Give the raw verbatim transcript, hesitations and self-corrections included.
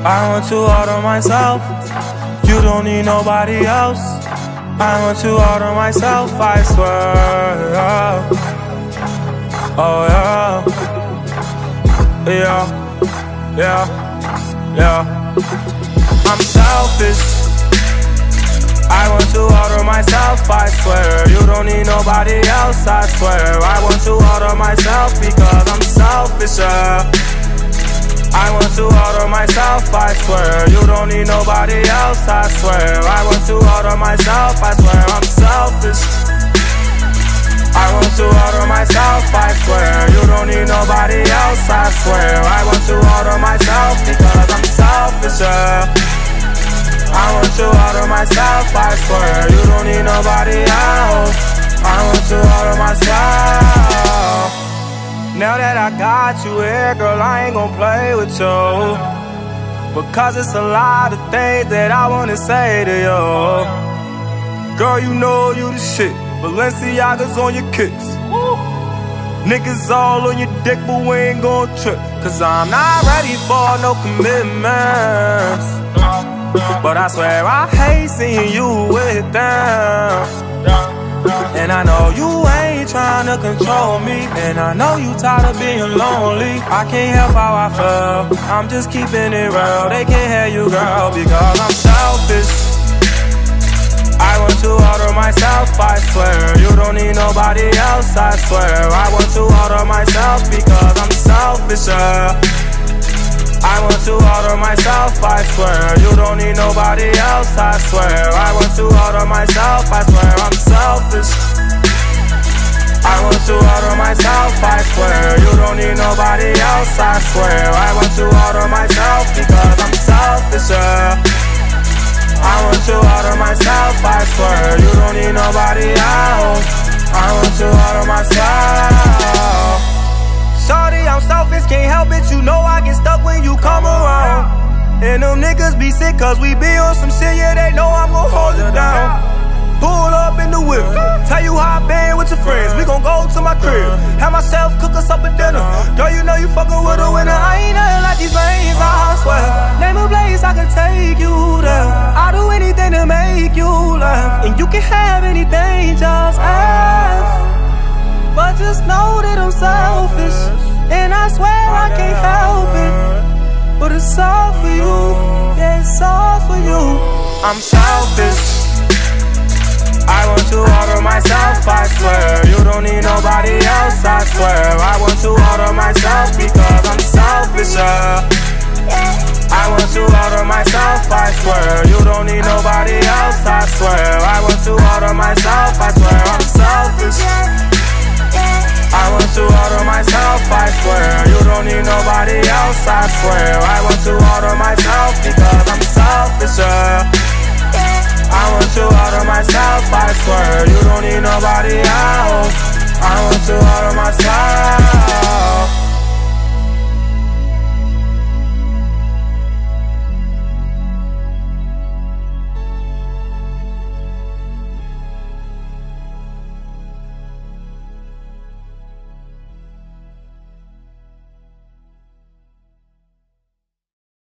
I want to order myself. You don't need nobody else. I want to order myself, I swear. Yeah. Oh yeah. Yeah. Yeah. Yeah. I'm selfish. I want to order myself, I swear. You don't need nobody else, I swear. I want to order myself because I'm selfish, yeah. I want to order myself, I swear. You don't need nobody else, I swear. I want to order myself, I swear. I'm selfish. I want to order myself, I swear. You don't need nobody else, I swear. I want to order myself because I'm selfish, yeah. I want to order myself, I swear. You don't need nobody else. I want to order myself. Now that I got you here, girl, I ain't gon' play with you, because it's a lot of things that I wanna say to you. Girl, you know you the shit. Balenciaga's on your kicks. Niggas all on your dick, but we ain't gon' trip, cause I'm not ready for no commitments. But I swear I hate seeing you with them. And I know you ain't tryna control me, and I know you tired of being lonely. I can't help how I feel, I'm just keeping it real. They can't hear you, girl, because I'm selfish. I want to order myself, I swear. You don't need nobody else, I swear. I want to order myself because I'm selfish, yeah. I want to order myself, I swear. You don't need nobody else, I swear. I want to order myself, I swear. I'm selfish. I want to order myself, I swear. You don't need nobody else, I swear. I want to order myself because I'm selfish, yeah. I want to order myself, I swear. You don't need nobody else. I want to order myself. Shorty, I'm selfish, can't help it. You know I get stuck when you come around. And them niggas be sick cause we be on some shit. Yeah, they know I'm gon' hold it down. Pull up in the whip, tell you how I been with your friends. We gon' go to my crib, have myself cook us up a dinner. Girl, you know you fuckin' with a winner. I ain't nothing like these veins, I swear. Name a place I can take you there. I'll do anything to make you laugh, and you can have anything, just ask. But just know that I'm selfish, and I swear I can't help it. But it's all for you, yeah, it's all for you. I'm selfish. I want to order myself, I swear. You don't need nobody else, I swear. I want to order myself because I'm selfish, yeah. I want to order myself, I swear. You don't need nobody else, I swear. I want to order myself, I swear. I'm selfish. I want to order myself, I swear. You don't need nobody else, I swear. I want to order myself because I'm selfish, yeah. I want to order myself, I swear. You don't need nobody else. I want